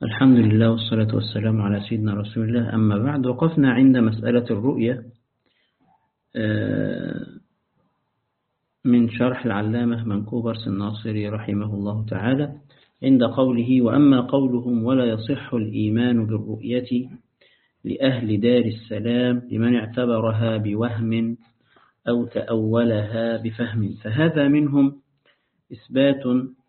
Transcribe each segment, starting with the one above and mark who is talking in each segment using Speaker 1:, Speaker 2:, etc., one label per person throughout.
Speaker 1: الحمد لله والصلاة والسلام على سيدنا رسول الله. أما بعد، وقفنا عند مسألة الرؤية من شرح العلامة منكوبرس الناصري رحمه الله تعالى، عند قوله: وأما قولهم ولا يصح الإيمان بالرؤية لأهل دار السلام لمن اعتبرها بوهم أو تأولها بفهم، فهذا منهم إثبات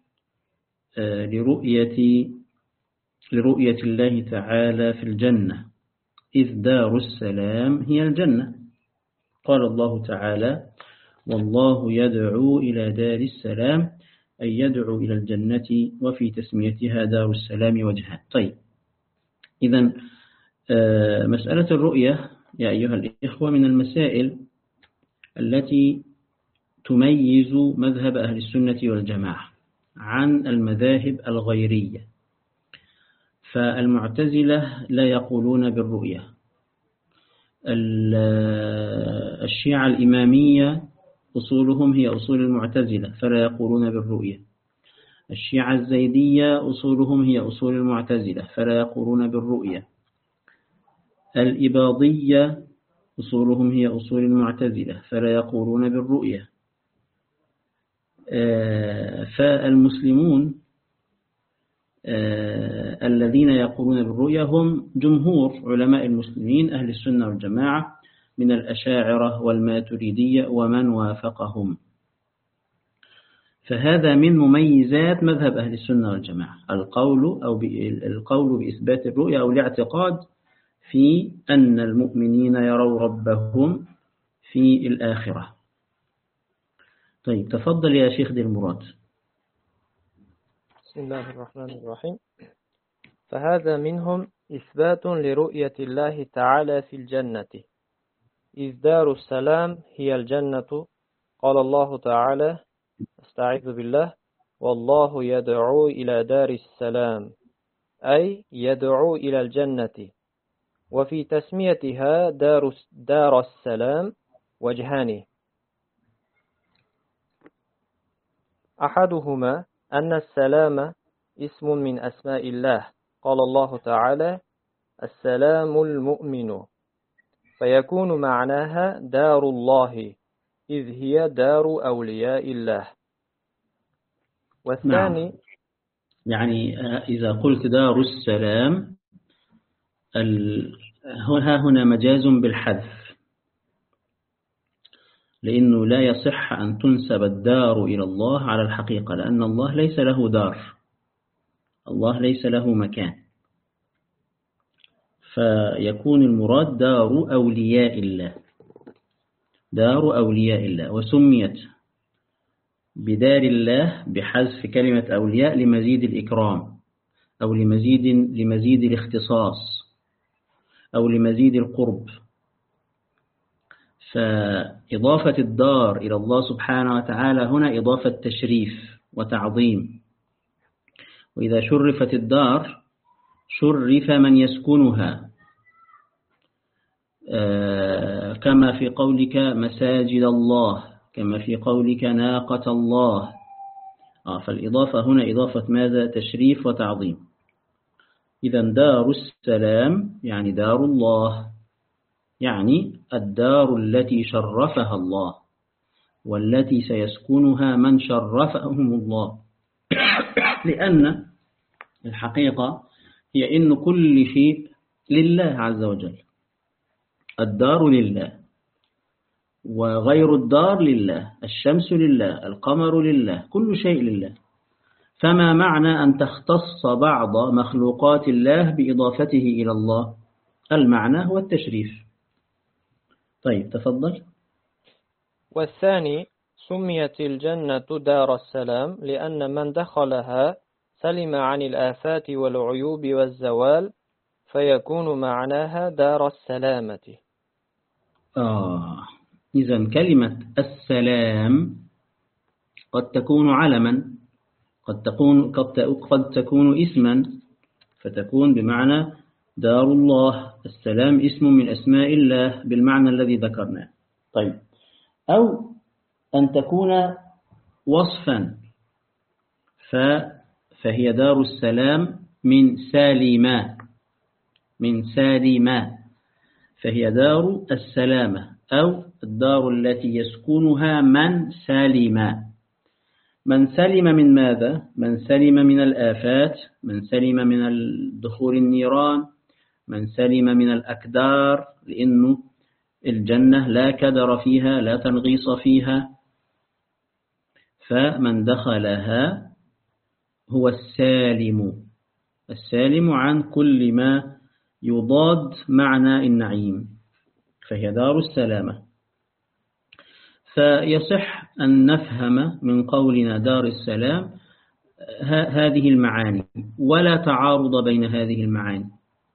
Speaker 1: لرؤية الله تعالى في الجنة، إذ دار السلام هي الجنة. قال الله تعالى: والله يدعو إلى دار السلام، أي يدعو إلى الجنة، وفي تسميتها دار السلام وجهان. طيب، إذن مسألة الرؤية يا أيها الإخوة من المسائل التي تميز مذهب أهل السنة والجماعة عن المذاهب الغيرية. فالمعتزلة لا يقولون بالرؤية، الشيعة الإمامية أصولهم هي أصول المعتزلة فلا يقولون بالرؤية، الشيعة الزيدية أصولهم هي أصول المعتزلة فلا يقولون بالرؤية، الإباضية أصولهم هي أصول المعتزلة فلا يقولون بالرؤية. فالمسلمون الذين يقولون بالرؤية هم جمهور علماء المسلمين أهل السنة والجماعة من الأشاعرة والماتريدية ومن وافقهم. فهذا من مميزات مذهب أهل السنة والجماعة، القول بإثبات الرؤية أو الاعتقاد في أن المؤمنين يروا ربهم في الآخرة. طيب، تفضل يا شيخ دي المراد.
Speaker 2: بسم الله الرحمن الرحيم. فهذا منهم إثبات لرؤية الله تعالى في الجنة، إذ دار السلام هي الجنة. قال الله تعالى: استعيذ بالله: والله يدعو إلى دار السلام، أي يدعو إلى الجنة، وفي تسميتها دار السلام وجهان. أحدهما أن السلام اسم من أسماء الله، قال الله تعالى: السلام المؤمن، فيكون معناها دار الله، إذ هي دار أولياء الله. والثاني
Speaker 1: نعم. يعني إذا قلت دار السلام هنا مجاز بالحذف، لأنه لا يصح أن تنسب الدار إلى الله على الحقيقة، لأن الله ليس له دار، الله ليس له مكان، فيكون المراد دار أولياء الله، دار أولياء الله، وسميت بدار الله بحذف كلمة أولياء لمزيد الإكرام، أو لمزيد الاختصاص، أو لمزيد القرب. فإضافة الدار إلى الله سبحانه وتعالى هنا إضافة تشريف وتعظيم، وإذا شرفت الدار شرف من يسكنها، كما في قولك مساجد الله، كما في قولك ناقة الله. فالإضافة هنا إضافة ماذا؟ تشريف وتعظيم. إذن دار السلام يعني دار الله، يعني الدار التي شرفها الله والتي سيسكنها من شرفهم الله. لأن الحقيقة هي إن كل شيء لله عز وجل، الدار لله وغير الدار لله، الشمس لله، القمر لله، كل شيء لله. فما معنى أن تختص بعض مخلوقات الله بإضافته إلى الله؟ المعنى هو التشريف. طيب، تفضل.
Speaker 2: والثاني سميت الجنة دار السلام لأن من دخلها سلم عن الآفات والعيوب والزوال، فيكون معناها دار السلامة.
Speaker 1: إذن كلمة السلام قد تكون علما، قد تكون اسما، فتكون بمعنى دار الله. السلام اسم من أسماء الله بالمعنى الذي ذكرناه. طيب، أو أن تكون وصفا، فهي دار السلام من سالما، من سالما، فهي دار السلامة أو الدار التي يسكنها من سالما. من سلم من ماذا؟ من سلم من الآفات، من سلم من دخول النيران، من سلم من الأكدار، لأنه الجنة لا كدر فيها، لا تنغيص فيها، فمن دخلها هو السالم، السالم عن كل ما يضاد معنى النعيم، فهي دار السلامة. فيصح أن نفهم من قولنا دار السلام هذه المعاني، ولا تعارض بين هذه المعاني،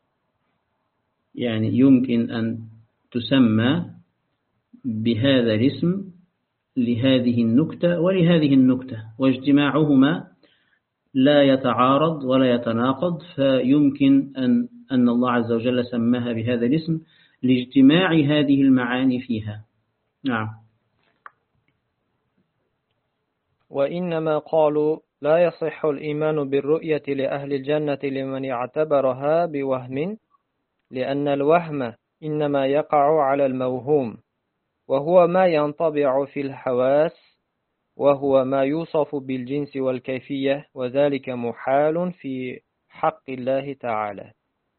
Speaker 1: يعني يمكن أن تسمى بهذا الاسم لهذه النكتة ولهذه النكتة، واجتماعهما لا يتعارض ولا يتناقض، فيمكن أن الله عز وجل سماها بهذا الاسم لاجتماع هذه المعاني فيها. نعم.
Speaker 2: وإنما قالوا لا يصح الإيمان بالرؤية لأهل الجنة لمن اعتبرها بوهم، لأن الوهم إنما يقع على الموهوم، وهو ما ينطبع في الحواس، وهو ما يوصف بالجنس والكيفية، وذلك محال في حق الله تعالى.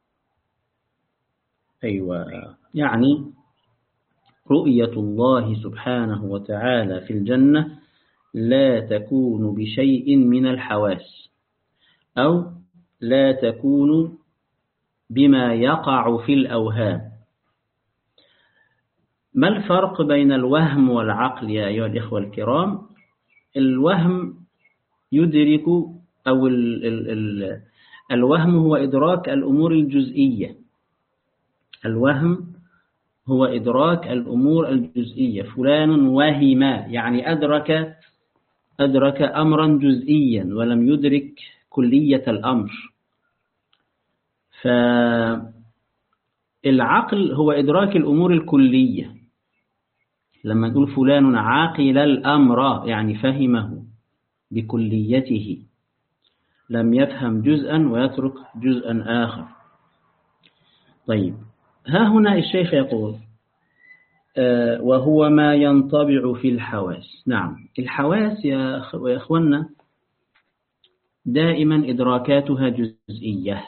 Speaker 1: أيوة، يعني رؤية الله سبحانه وتعالى في الجنة لا تكون بشيء من الحواس، أو لا تكون بما يقع في الأوهام. ما الفرق بين الوهم والعقل يا أيها الإخوة الكرام؟ الوهم يدرك، أو الوهم هو إدراك الأمور الجزئية، الوهم هو إدراك الأمور الجزئية. فلان وهم، يعني أدرك أمرا جزئيا ولم يدرك كلية الأمر. فالعقل هو إدراك الأمور الكلية. لما نقول فلان عاقل الأمر يعني فهمه بكليته، لم يفهم جزءا ويترك جزءا آخر. طيب، ها هنا الشيخ يقول وهو ما ينطبع في الحواس. نعم، الحواس يا أخوانا دائما إدراكاتها جزئية،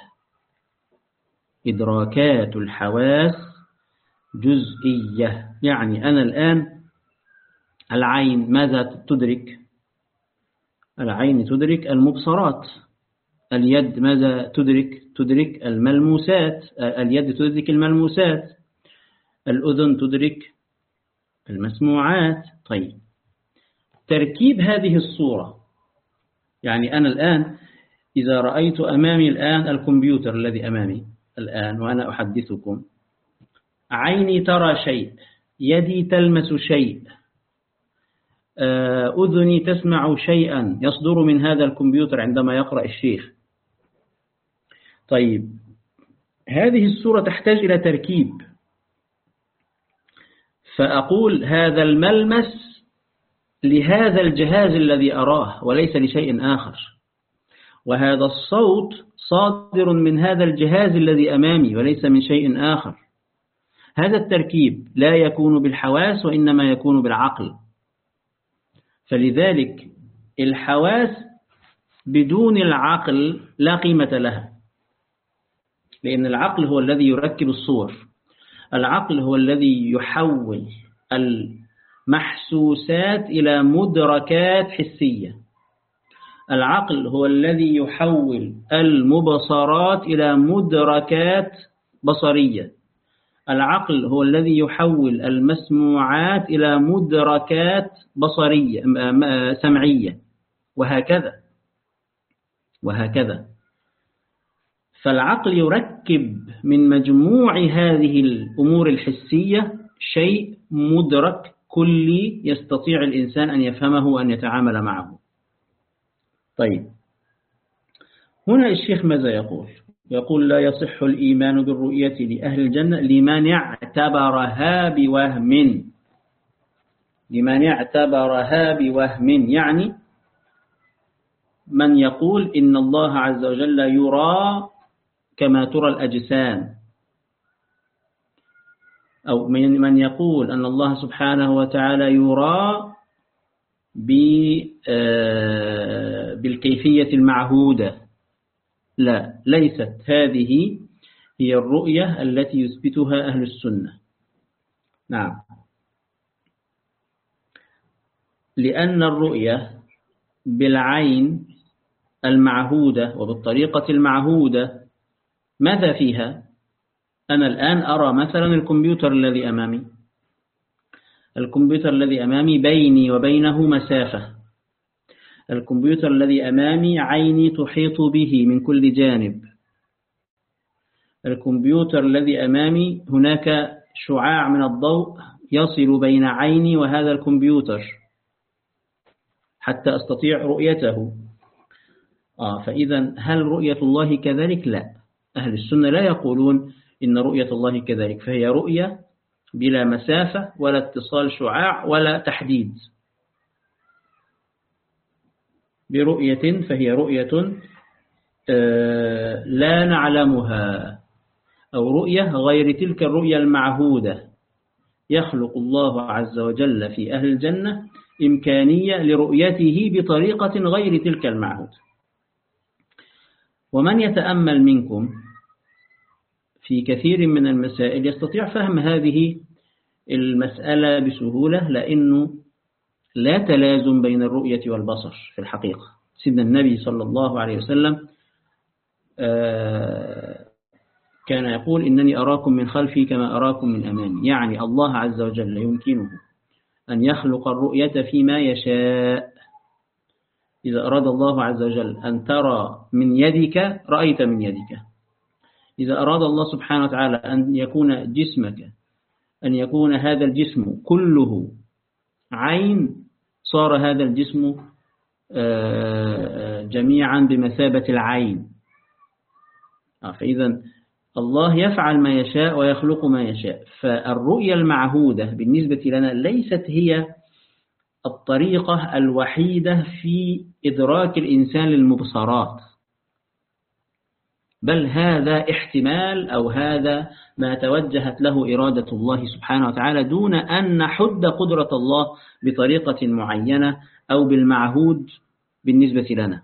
Speaker 1: إدراكات الحواس جزئية. يعني أنا الآن العين ماذا تدرك؟ العين تدرك المبصرات. اليد ماذا تدرك؟ تدرك الملموسات. اليد تدرك الملموسات. الأذن تدرك المسموعات. طيب، تركيب هذه الصورة، يعني أنا الآن إذا رأيت أمامي الآن الكمبيوتر الذي أمامي الآن وأنا أحدثكم، عيني ترى شيء، يدي تلمس شيء، أذني تسمع شيئا يصدر من هذا الكمبيوتر عندما يقرأ الشيخ. طيب، هذه الصورة تحتاج إلى تركيب، فأقول هذا الملمس لهذا الجهاز الذي أراه وليس لشيء آخر، وهذا الصوت صادر من هذا الجهاز الذي أمامي وليس من شيء آخر. هذا التركيب لا يكون بالحواس وإنما يكون بالعقل. فلذلك الحواس بدون العقل لا قيمة لها، لأن العقل هو الذي يركب الصور، العقل هو الذي يحول المحسوسات إلى مدركات حسية، العقل هو الذي يحول المبصرات إلى مدركات بصرية، العقل هو الذي يحول المسموعات إلى مدركات بصرية سمعية، وهكذا. فالعقل يركب من مجموع هذه الأمور الحسية شيء مدرك كلي يستطيع الإنسان أن يفهمه وأن يتعامل معه. طيب، هنا الشيخ ماذا يقول؟ يقول لا يصح الإيمان بالرؤية لأهل الجنة لمن اعتبرها بوهم. لمن اعتبرها بوهم يعني من يقول إن الله عز وجل يرى كما ترى الأجسام، أو من يقول أن الله سبحانه وتعالى يرى بالكيفية المعهودة. لا، ليست هذه هي الرؤية التي يثبتها أهل السنة. نعم، لأن الرؤية بالعين المعهودة وبالطريقة المعهودة ماذا فيها؟ أنا الآن أرى مثلا الكمبيوتر الذي أمامي، الكمبيوتر الذي أمامي بيني وبينه مسافة، الكمبيوتر الذي أمامي عيني تحيط به من كل جانب، الكمبيوتر الذي أمامي هناك شعاع من الضوء يصل بين عيني وهذا الكمبيوتر حتى أستطيع رؤيته. فإذا هل رؤية الله كذلك؟ لا، أهل السنة لا يقولون إن رؤية الله كذلك، فهي رؤية بلا مسافة ولا اتصال شعاع ولا تحديد. برؤية فهي رؤية لا نعلمها، أو رؤية غير تلك الرؤية المعهودة. يخلق الله عز وجل في أهل الجنة إمكانية لرؤيته بطريقة غير تلك المعهود. ومن يتأمل منكم في كثير من المسائل يستطيع فهم هذه المسألة بسهولة، لأنه لا تلازم بين الرؤية والبصر في الحقيقة. سيدنا النبي صلى الله عليه وسلم كان يقول إنني أراكم من خلفي كما أراكم من أمامي، يعني الله عز وجل يمكنه أن يخلق الرؤية فيما يشاء. إذا أراد الله عز وجل أن ترى من يدك رأيت من يدك، إذا أراد الله سبحانه وتعالى أن يكون جسمك، أن يكون هذا الجسم كله عين، صار هذا الجسم جميعا بمثابة العين. فإذا الله يفعل ما يشاء ويخلق ما يشاء. فالرؤية المعهودة بالنسبة لنا ليست هي الطريقة الوحيدة في إدراك الإنسان للمبصرات، بل هذا احتمال، أو هذا ما توجهت له إرادة الله سبحانه وتعالى، دون أن نحد قدرة الله بطريقة معينة أو بالمعهود بالنسبة لنا.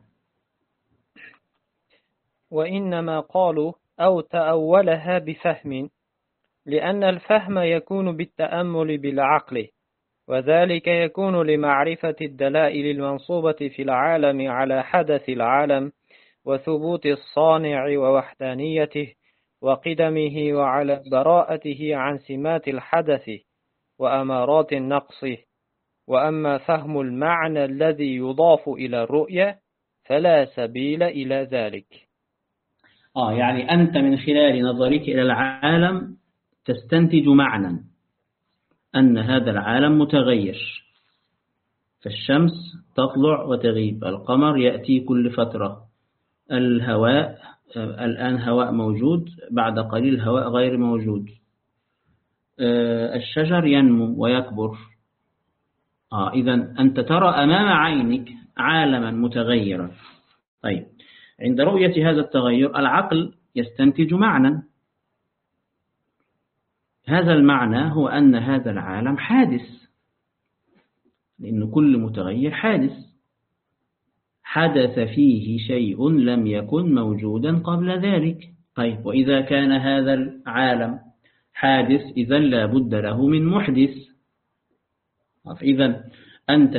Speaker 2: وإنما قالوا أو تأولها بفهم، لأن الفهم يكون بالتأمل بالعقل، وذلك يكون لمعرفة الدلائل المنصوبة في العالم على حدث العالم وثبوت الصانع ووحدانيته وقدمه، وعلى براءته عن سمات الحدث وأمارات النقص. وأما فهم المعنى الذي يضاف إلى الرؤية فلا سبيل إلى ذلك.
Speaker 1: يعني أنت من خلال نظرك إلى العالم تستنتج معنى أن هذا العالم متغير، فالشمس تطلع وتغيب، القمر يأتي كل فترة، الهواء الآن هواء موجود، بعد قليل هواء غير موجود، الشجر ينمو ويكبر. إذا أنت ترى أمام عينك عالما متغيرا. طيب، عند رؤية هذا التغير العقل يستنتج معنى، هذا المعنى هو أن هذا العالم حادث، لأن كل متغير حادث، حدث فيه شيء لم يكن موجودا قبل ذلك. طيب، وإذا كان هذا العالم حادث إذن لا بد له من محدث. إذن أنت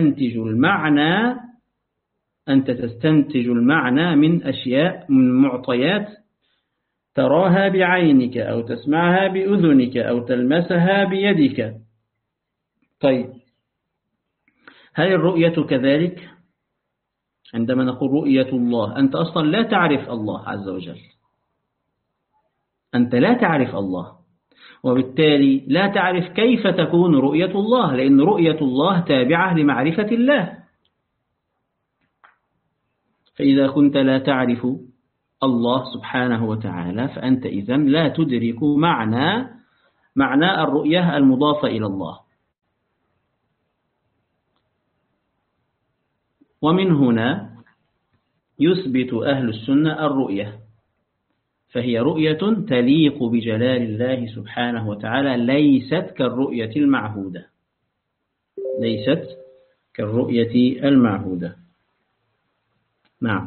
Speaker 1: تستنتج المعنى من أشياء، من معطيات تراها بعينك أو تسمعها بأذنك أو تلمسها بيدك. طيب، هل الرؤية كذلك؟ عندما نقول رؤية الله، أنت أصلا لا تعرف الله عز وجل، أنت لا تعرف الله، وبالتالي لا تعرف كيف تكون رؤية الله، لأن رؤية الله تابعة لمعرفة الله. فإذا كنت لا تعرف الله سبحانه وتعالى فأنت إذن لا تدرك معنى الرؤية المضافة إلى الله. ومن هنا يثبت أهل السنة الرؤية، فهي رؤية تليق بجلال الله سبحانه وتعالى، ليست كالرؤية المعهودة، ليست كالرؤية المعهودة. نعم.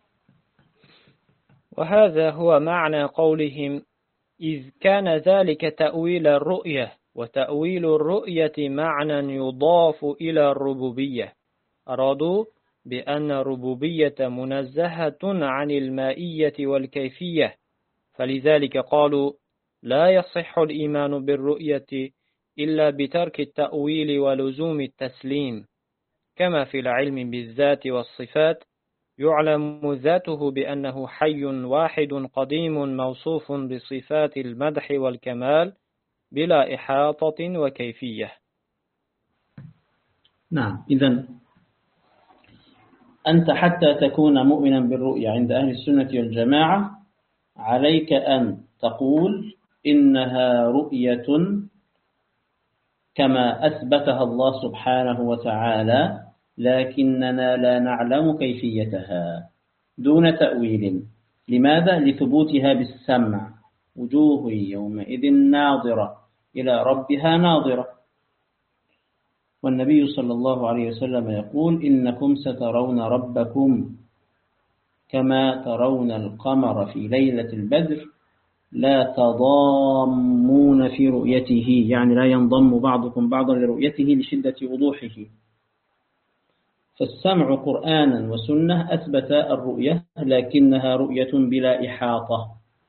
Speaker 2: وهذا هو معنى قولهم إذ كان ذلك تأويل الرؤية، وتأويل الرؤية معنى يضاف إلى الربوبية. أرادوا بأن الربوبية منزهة عن المائية والكيفية، فلذلك قالوا لا يصح الإيمان بالرؤية إلا بترك التأويل ولزوم التسليم، كما في العلم بالذات والصفات يعلم ذاته بأنه حي واحد قديم موصوف بصفات المدح والكمال بلا إحاطة وكيفية.
Speaker 1: نعم. إذن أنت حتى تكون مؤمنا بالرؤية عند أهل السنة والجماعة عليك أن تقول إنها رؤية كما أثبتها الله سبحانه وتعالى، لكننا لا نعلم كيفيتها دون تأويل. لماذا؟ لثبوتها بالسمع، وجوه يومئذ ناظرة إلى ربها ناظرة. والنبي صلى الله عليه وسلم يقول إنكم سترون ربكم كما ترون القمر في ليلة البدر لا تضامون في رؤيته، يعني لا ينضم بعضكم بعضا لرؤيته لشدة وضوحه. فالسمع قرآنا وسنة أثبت الرؤية، لكنها رؤية بلا إحاطة،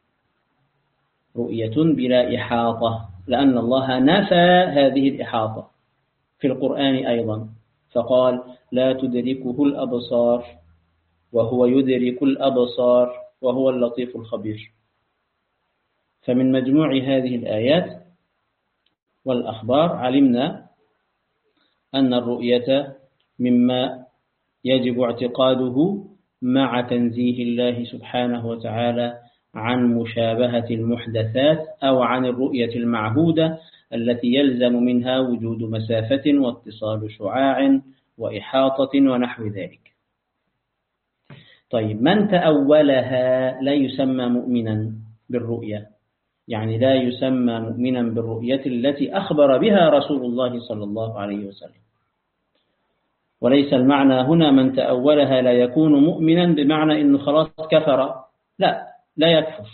Speaker 1: رؤية بلا إحاطة، لأن الله نفى هذه الإحاطة في القرآن أيضا، فقال لا تدركه الأبصار وهو يدرك الأبصار وهو اللطيف الخبير. فمن مجموع هذه الآيات والأخبار علمنا أن الرؤية مما يجب اعتقاده مع تنزيه الله سبحانه وتعالى عن مشابهة المحدثات أو عن الرؤية المعهودة التي يلزم منها وجود مسافة واتصال شعاع وإحاطة ونحو ذلك. طيب، من تأولها لا يسمى مؤمنا بالرؤية، يعني لا يسمى مؤمنا بالرؤية التي أخبر بها رسول الله صلى الله عليه وسلم. وليس المعنى هنا من تأولها لا يكون مؤمنا بمعنى إنه خلاص كفر، لا يكفر.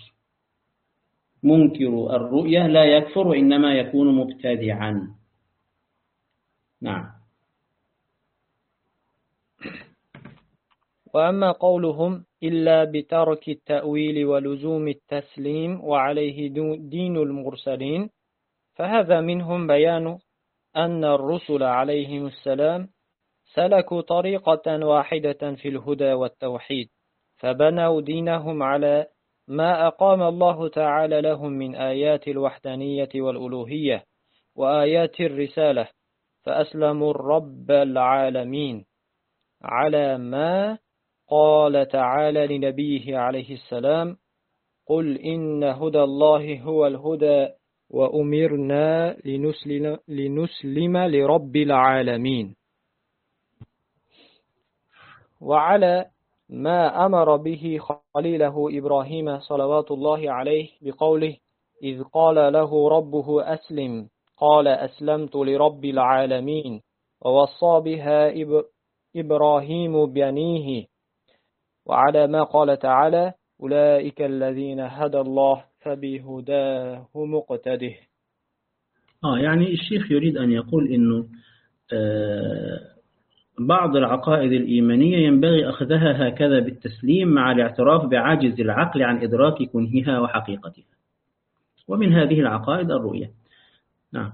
Speaker 1: منكر الرؤية لا يكفر، وإنما يكون مبتدعا. نعم.
Speaker 2: وأما قولهم إلا بترك التأويل ولزوم التسليم وعليه دين المرسلين، فهذا منهم بيان أن الرسل عليهم السلام سلكوا طريقة واحدة في الهدى والتوحيد، فبنوا دينهم على ما أقام الله تعالى لهم من آيات الوحدانية والألوهية وآيات الرسالة، فأسلموا الرب العالمين على ما قال تعالى لنبيه عليه السلام قل إن هدى الله هو الهدى وأمرنا لنسلم لرب العالمين، وعلى ما أمر به خليله إبراهيم صلوات الله عليه بقوله إذ قال له ربه أسلم قال أسلمت لرب العالمين، ووصى بها إبراهيم بنيه، وعلى ما قال تعالى أولئك الذين هدى الله فبهداه مقتده.
Speaker 1: يعني الشيخ يريد أن يقول إنه بعض العقائد الإيمانية ينبغي أخذها هكذا بالتسليم مع الاعتراف بعجز العقل عن إدراك كنهها وحقيقتها، ومن هذه العقائد الرؤية. نعم.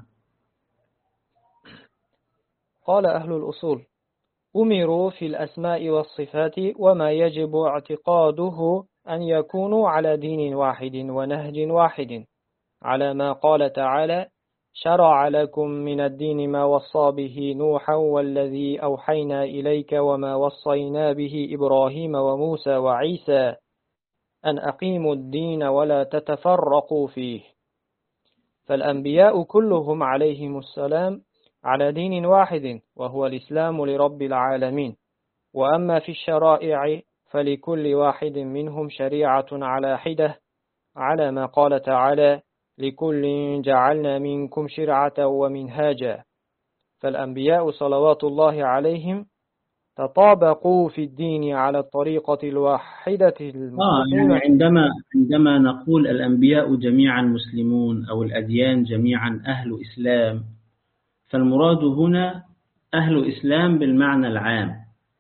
Speaker 2: قال أهل الأصول أمروا في الأسماء والصفات وما يجب اعتقاده أن يكونوا على دين واحد ونهج واحد، على ما قال تعالى شرع لكم من الدين ما وصى به نوحا والذي أوحينا إليك وما وصينا به إبراهيم وموسى وعيسى أن أقيموا الدين ولا تتفرقوا فيه. فالأنبياء كلهم عليهم السلام على دين واحد وهو الإسلام لرب العالمين. وأما في الشرائع فلكل واحد منهم شريعة على حدة، على ما قال تعالى: لكل جعلنا منكم شرعة ومنهاجا. فالأنبياء صلوات الله عليهم تطابقوا في الدين على الطريقة الواحدة
Speaker 1: يعني
Speaker 2: المستقيمة.
Speaker 1: عندما نقول الأنبياء جميعا مسلمون أو الأديان جميعا أهل إسلام، فالمراد هنا أهل إسلام بالمعنى العام،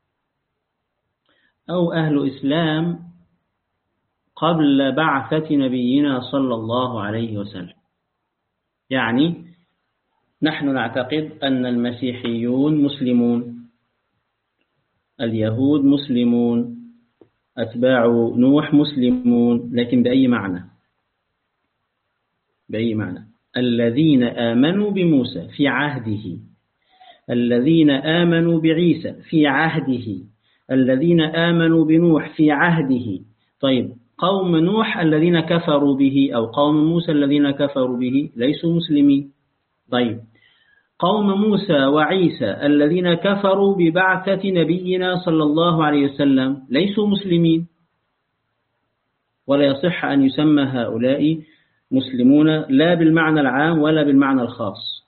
Speaker 1: أو أهل إسلام قبل بعثة نبينا صلى الله عليه وسلم. يعني نحن نعتقد أن المسيحيون مسلمون، اليهود مسلمون، أتباع نوح مسلمون، لكن بأي معنى؟ بأي معنى؟ الذين آمنوا بموسى في عهده، الذين آمنوا بعيسى في عهده، الذين آمنوا بنوح في عهده. طيب قوم نوح الذين كفروا به أو قوم موسى الذين كفروا به ليسوا مسلمين. طيب قوم موسى وعيسى الذين كفروا ببعثة نبينا صلى الله عليه وسلم ليسوا مسلمين، ولا يصح أن يسمى هؤلاء مسلمون لا بالمعنى العام ولا بالمعنى الخاص.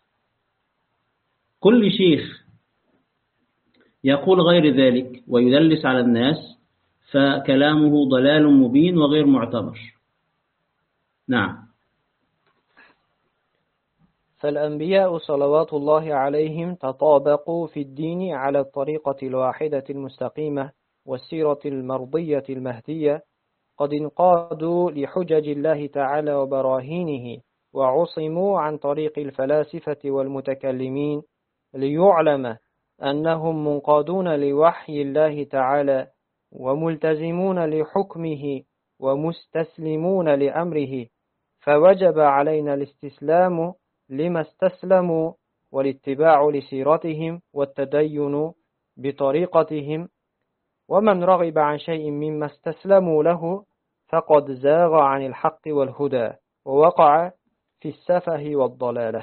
Speaker 1: كل شيخ يقول غير ذلك ويدلس على الناس فكلامه ضلال مبين وغير معتبر. نعم.
Speaker 2: فالأنبياء صلوات الله عليهم تطابقوا في الدين على الطريقة الواحدة المستقيمة والسيرة المرضية المهدية، قد انقادوا لحجج الله تعالى وبراهينه، وعصموا عن طريق الفلاسفة والمتكلمين، ليعلم أنهم منقادون لوحي الله تعالى وملتزمون لحكمه ومستسلمون لأمره، فوجب علينا الاستسلام لما استسلموا والاتباع لسيرتهم والتدين بطريقتهم. ومن رغب عن شيء مما استسلموا له فقد زاغ عن الحق والهدى ووقع في السفه والضلالة،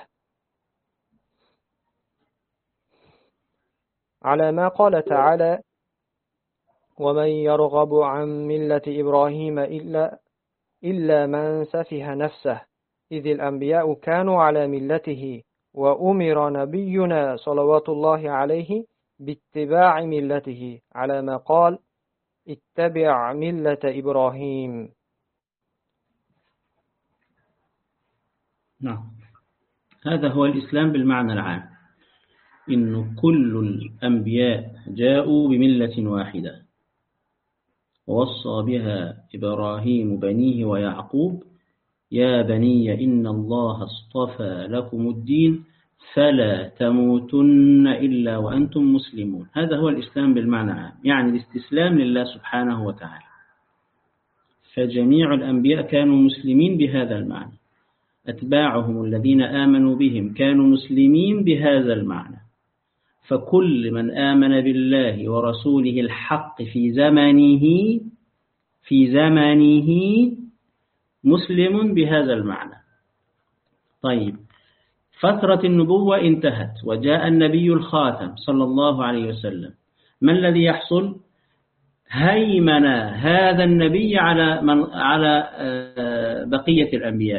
Speaker 2: على ما قال تعالى: ومن يرغب عن ملة إبراهيم إلا من سفه نفسه، إذ الأنبياء كانوا على ملته، وأمر نبينا صلوات الله عليه باتباع ملته، على ما قال: اتبع ملة إبراهيم.
Speaker 1: نعم، هذا هو الإسلام بالمعنى العام، إن كل الأنبياء جاءوا بملة واحدة، ووصى بها إبراهيم بنيه ويعقوب: يا بني إن الله اصطفى لكم الدين فلا تموتن إلا وأنتم مسلمون. هذا هو الإسلام بالمعنى العام، يعني الاستسلام لله سبحانه وتعالى. فجميع الأنبياء كانوا مسلمين بهذا المعنى، أتباعهم الذين آمنوا بهم كانوا مسلمين بهذا المعنى. فكل من آمن بالله ورسوله الحق في زمانه مسلم بهذا المعنى. طيب فترة النبوة انتهت وجاء النبي الخاتم صلى الله عليه وسلم، ما الذي يحصل؟ هيمن هذا النبي على بقية الأنبياء،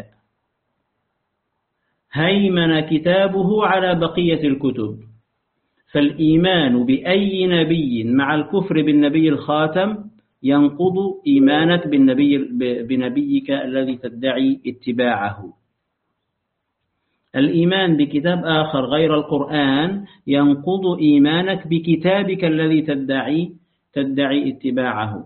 Speaker 1: هيمن كتابه على بقية الكتب. فالإيمان بأي نبي مع الكفر بالنبي الخاتم ينقض إيمانك بنبيك الذي تدعي اتباعه. الإيمان بكتاب آخر غير القرآن ينقض إيمانك بكتابك الذي تدعي اتباعه.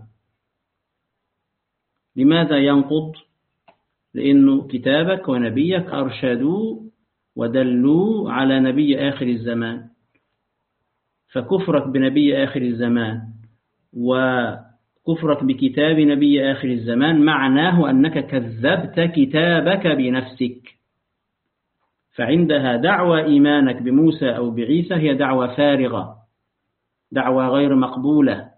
Speaker 1: لماذا ينقض؟ لأنه كتابك ونبيك أرشدوا ودلوا على نبي آخر الزمان، فكفرك بنبي آخر الزمان وكفرك بكتاب نبي آخر الزمان معناه أنك كذبت كتابك بنفسك. فعندها دعوى إيمانك بموسى أو بعيسى هي دعوى فارغة، دعوى غير مقبولة.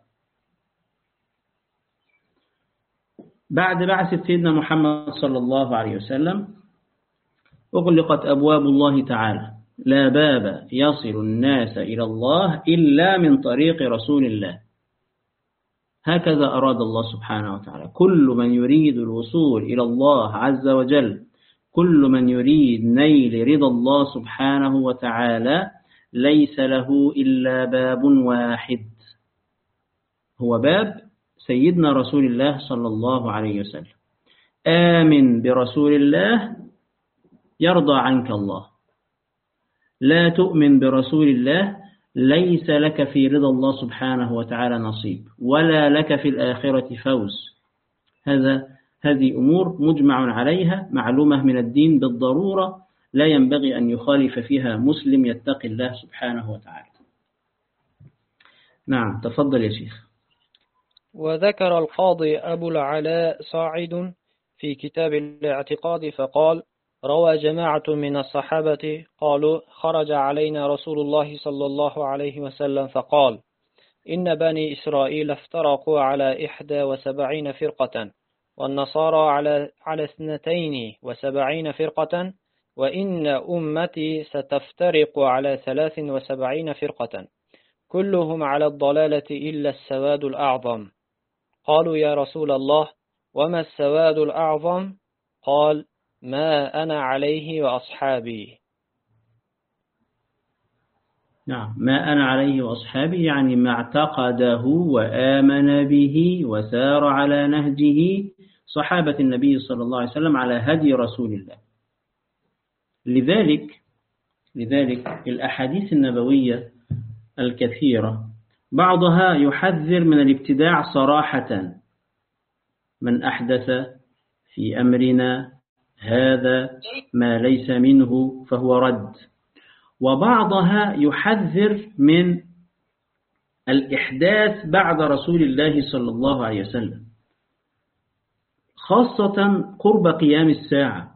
Speaker 1: بعد بعثة سيدنا محمد صلى الله عليه وسلم أغلقت أبواب الله تعالى، لا باب يصل الناس إلى الله إلا من طريق رسول الله. هكذا أراد الله سبحانه وتعالى. كل من يريد الوصول إلى الله عز وجل، كل من يريد نيل رضا الله سبحانه وتعالى، ليس له إلا باب واحد، هو باب سيدنا رسول الله صلى الله عليه وسلم. آمن برسول الله يرضى عنك الله، لا تؤمن برسول الله ليس لك في رضا الله سبحانه وتعالى نصيب، ولا لك في الآخرة فوز. هذه أمور مجمع عليها، معلومة من الدين بالضرورة، لا ينبغي أن يخالف فيها مسلم يتقي الله سبحانه وتعالى. نعم، تفضل يا شيخ.
Speaker 2: وذكر القاضي أبو العلاء صاعد في كتاب الاعتقاد فقال: روى جماعة من الصحابة قالوا: خرج علينا رسول الله صلى الله عليه وسلم فقال: إن بني إسرائيل افترقوا على 71 فرقة، والنصارى على 72 فرقة، وإن أمتي ستفترق على 73 فرقة، كلهم على الضلالة إلا السواد الأعظم. قالوا: يا رسول الله، وما السواد الأعظم؟ قال: ما أنا عليه وأصحابي.
Speaker 1: نعم، ما أنا عليه وأصحابي يعني ما اعتقده وآمن به وسار على نهجه صحابة النبي صلى الله عليه وسلم على هدي رسول الله. لذلك الأحاديث النبوية الكثيرة بعضها يحذر من الابتداع صراحة: من أحدث في أمرنا هذا ما ليس منه فهو رد. وبعضها يحذر من الإحداث بعد رسول الله صلى الله عليه وسلم، خاصة قرب قيام الساعة.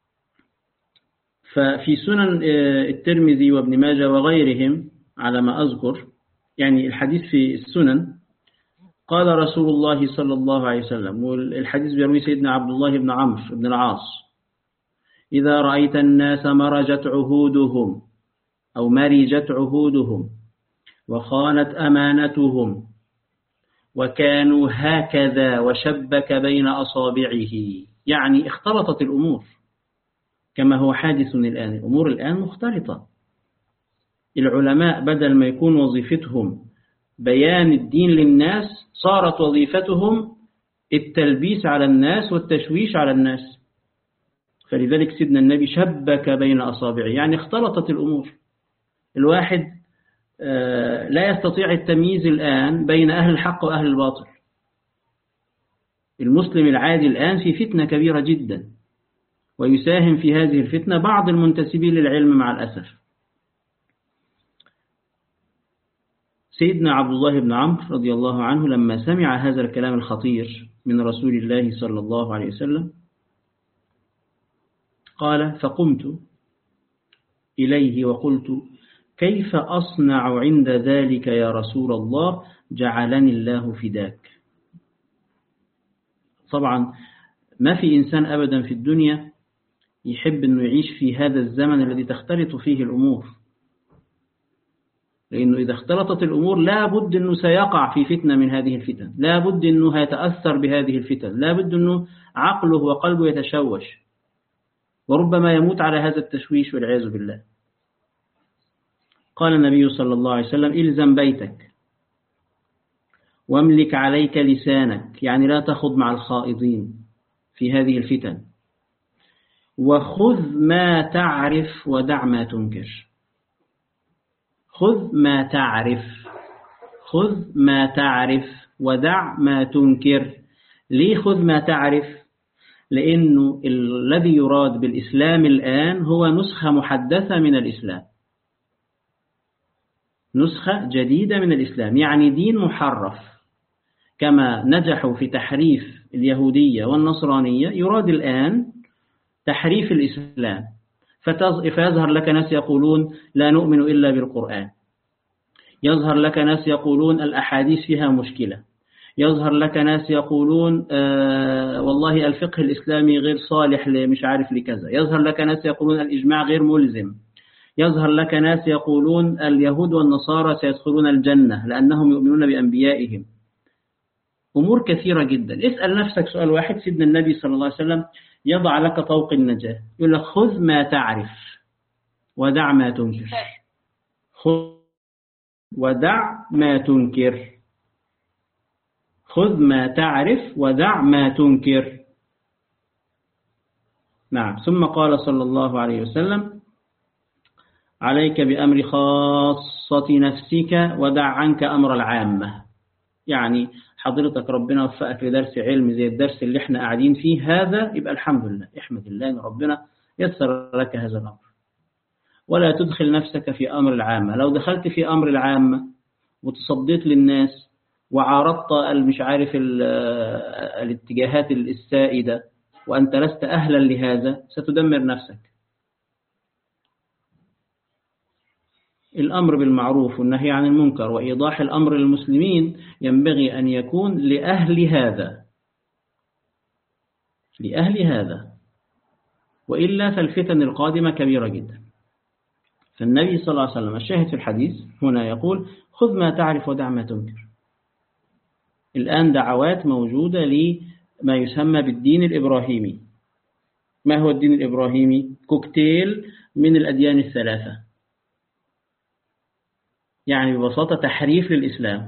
Speaker 1: ففي سنن الترمذي وابن ماجه وغيرهم على ما أذكر، يعني الحديث في السنن، قال رسول الله صلى الله عليه وسلم، والحديث بيروي سيدنا عبد الله بن عمرو بن العاص: إذا رأيت الناس مرجت عهودهم أو مرجت عهودهم وخانت أمانتهم وكانوا هكذا وشبك بين أصابعه، يعني اختلطت الأمور كما هو حادث الآن. الأمور الآن مختلطة. العلماء بدل ما يكون وظيفتهم بيان الدين للناس، صارت وظيفتهم التلبيس على الناس والتشويش على الناس. فلذلك سيدنا النبي شبك بين أصابعه، يعني اختلطت الأمور. الواحد لا يستطيع التمييز الآن بين أهل الحق وأهل الباطل. المسلم العادي الآن في فتنة كبيرة جدا، ويساهم في هذه الفتنة بعض المنتسبين للعلم مع الأسف. سيدنا عبد الله بن عمرو رضي الله عنه لما سمع هذا الكلام الخطير من رسول الله صلى الله عليه وسلم قال: فقمت إليه وقلت: كيف أصنع عند ذلك يا رسول الله؟ جعلني الله فداك. طبعا ما في إنسان أبدا في الدنيا يحب أنه يعيش في هذا الزمن الذي تختلط فيه الأمور، لأنه إذا اختلطت الأمور لا بد أنه سيقع في فتنة من هذه الفتن، لا بد أنه يتأثر بهذه الفتن، لا بد أنه عقله وقلبه يتشوش، وربما يموت على هذا التشويش والعياذ بالله. قال النبي صلى الله عليه وسلم: إلزم بيتك واملك عليك لسانك، يعني لا تخض مع الخائضين في هذه الفتن، وخذ ما تعرف ودع ما تنكر. خذ ما تعرف، خذ ما تعرف ودع ما تنكر. ليه خذ ما تعرف؟ لأنه الذي يراد بالإسلام الآن هو نسخة محدثة من الإسلام، نسخة جديدة من الإسلام، يعني دين محرف. كما نجحوا في تحريف اليهودية والنصرانية، يراد الآن تحريف الإسلام. فيظهر لك ناس يقولون لا نؤمن إلا بالقرآن، يظهر لك ناس يقولون الأحاديث فيها مشكلة، يظهر لك ناس يقولون والله الفقه الإسلامي غير صالح مش عارف لكذا، يظهر لك ناس يقولون الإجماع غير ملزم، يظهر لك ناس يقولون اليهود والنصارى سيدخلون الجنة لأنهم يؤمنون بأنبيائهم. أمور كثيرة جدا. اسأل نفسك سؤال واحد. سيدنا النبي صلى الله عليه وسلم يضع لك طوق النجاة، يقول لك خذ ما تعرف ودع ما تنكر. خذ ودع ما تنكر. خذ ما تعرف ودع ما تنكر. نعم. ثم قال صلى الله عليه وسلم عليك بأمر خاصة نفسك ودع عنك أمر العامة. يعني حضرتك ربنا وفقك لدرس علم زي الدرس اللي احنا قاعدين فيه هذا، يبقى الحمد لله، احمد الله ان ربنا يسر لك هذا الأمر. ولا تدخل نفسك في أمر العامة. لو دخلت في أمر العامة وتصديت للناس وعارضت مش عارف الاتجاهات السائدة وأنت لست أهلا لهذا، ستدمر نفسك. الأمر بالمعروف والنهي عن المنكر وإيضاح الأمر للمسلمين ينبغي أن يكون لأهل هذا، لأهل هذا، وإلا فالفتن القادمة كبيرة جدا. فالنبي صلى الله عليه وسلم الشاهد في الحديث هنا يقول خذ ما تعرف ودع ما تنكر. الآن دعوات موجودة لما يسمى بالدين الإبراهيمي. ما هو الدين الإبراهيمي؟ كوكتيل من الأديان الثلاثة، يعني ببساطة تحريف للإسلام.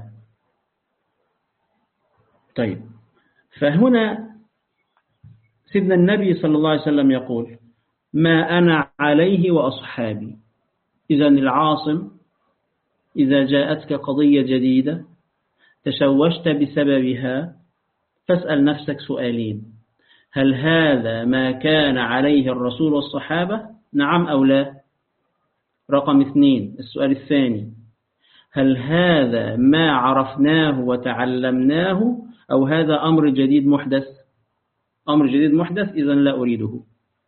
Speaker 1: طيب، فهنا سيدنا النبي صلى الله عليه وسلم يقول ما أنا عليه وأصحابي. إذن العاصم إذا جاءتك قضية جديدة تشوشت بسببها فاسأل نفسك سؤالين: هل هذا ما كان عليه الرسول والصحابة؟ نعم أو لا؟ رقم 2 السؤال الثاني: هل هذا ما عرفناه وتعلمناه أو هذا أمر جديد محدث؟ أمر جديد محدث إذن لا أريده.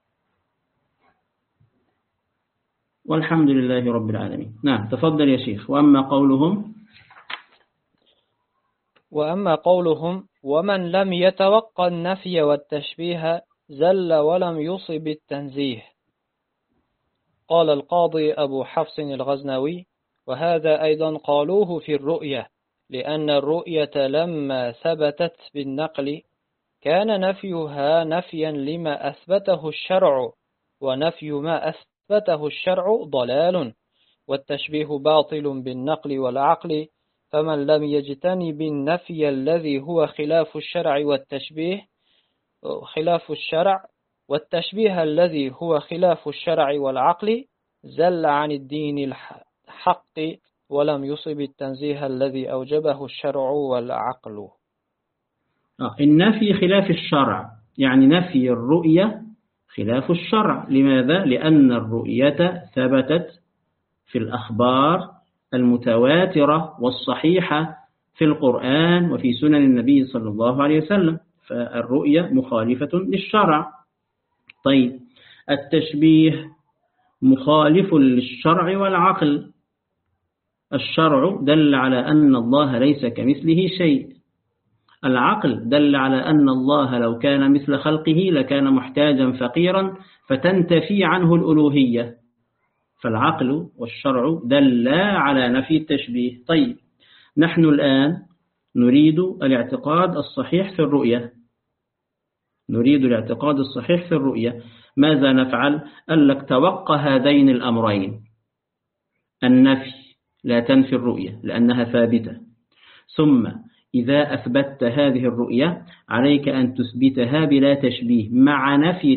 Speaker 1: والحمد لله رب العالمين. نعم، تفضل يا شيخ. وأما قولهم
Speaker 2: ومن لم يتوقع النفي والتشبيه زل ولم يصب التنزيه. قال القاضي أبو حفص الغزنوي: وهذا أيضا قالوه في الرؤية، لأن الرؤية لما ثبتت بالنقل كان نفيها نفيا لما أثبته الشرع، ونفي ما أثبته الشرع ضلال، والتشبيه باطل بالنقل والعقل. فمن لم يجتنب النفي الذي هو خلاف الشرع والتشبيه الذي هو خلاف الشرع والعقل زل عن الدين الحق ولم يصب التنزيه الذي أوجبه الشرع والعقل.
Speaker 1: النفي خلاف الشرع، يعني نفي الرؤية خلاف الشرع. لماذا؟ لأن الرؤية ثبتت في الأخبار المتواترة والصحيحة في القرآن وفي سنن النبي صلى الله عليه وسلم، فالرؤية مخالفة للشرع. طيب، التشبيه مخالف للشرع والعقل. الشرع دل على أن الله ليس كمثله شيء، العقل دل على أن الله لو كان مثل خلقه لكان محتاجا فقيرا فتنتفي عنه الألوهية. فالعقل والشرع دلا على نفي التشبيه. طيب، نحن الآن نريد الاعتقاد الصحيح في الرؤية. ماذا نفعل؟ قال لك توقع هذين الأمرين: النفي، لا تنفي الرؤية لأنها ثابتة، ثم إذا أثبتت هذه الرؤية عليك أن تثبتها بلا تشبيه مع نفي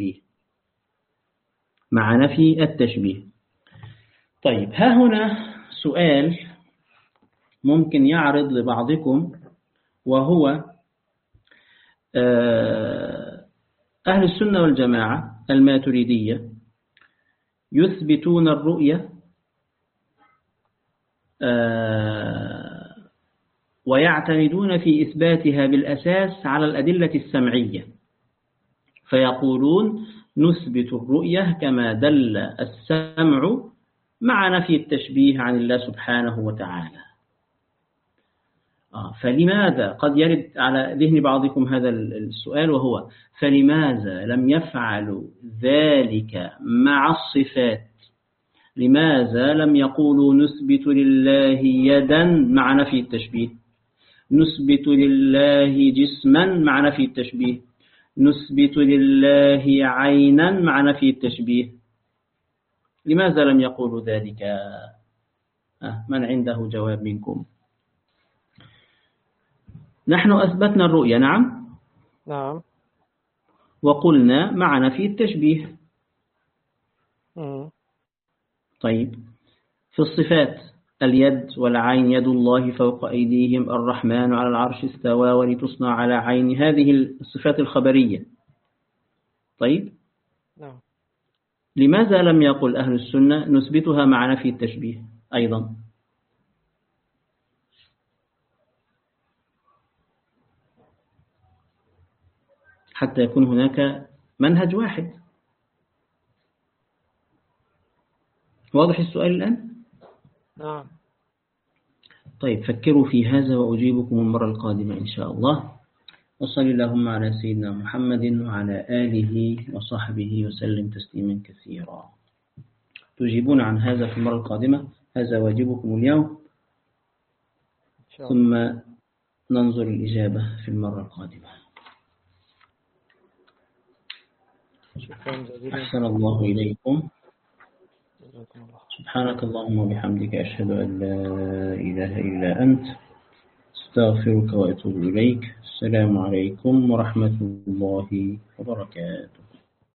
Speaker 1: التشبيه. طيب، ها هنا سؤال ممكن يعرض لبعضكم، وهو أهل السنة والجماعة الماتريدية يثبتون الرؤية ويعتمدون في إثباتها بالأساس على الأدلة السمعية، فيقولون نثبت الرؤية كما دل السمع مع نفي التشبيه عن الله سبحانه وتعالى. فلماذا قد يرد على ذهن بعضكم هذا السؤال، وهو فلماذا لم يفعلوا ذلك مع الصفات؟ لماذا لم يقولوا نثبت لله يدا مع نفي التشبيه، نثبت لله جسما مع نفي التشبيه، نثبت لله عينا مع نفي التشبيه. لماذا لم يقولوا ذلك؟ من عنده جواب منكم؟ نحن أثبتنا الرؤية، نعم،
Speaker 2: نعم.
Speaker 1: وقلنا مع نفي التشبيه. طيب، في الصفات اليد والعين، يد الله فوق أيديهم، الرحمن على العرش استوى، ولتصنع على عين، هذه الصفات الخبرية. طيب،
Speaker 2: نعم.
Speaker 1: لماذا لم يقل أهل السنة نثبتها مع نفي التشبيه أيضا؟ حتى يكون هناك منهج واحد. واضح السؤال الآن؟
Speaker 2: نعم.
Speaker 1: طيب، فكروا في هذا وأجيبكم المرة القادمة إن شاء الله. وصل اللهم على سيدنا محمد وعلى آله وصحبه وسلم تسليما كثيرا. تجيبون عن هذا في المرة القادمة، هذا واجبكم اليوم، ثم ننظر الإجابة في المرة القادمة. أحسن الله إليكم. سبحانك اللهم وبحمدك، أشهد أن لا إله إلا أنت، استغفرك وأتوب إليك. السلام عليكم ورحمة الله وبركاته.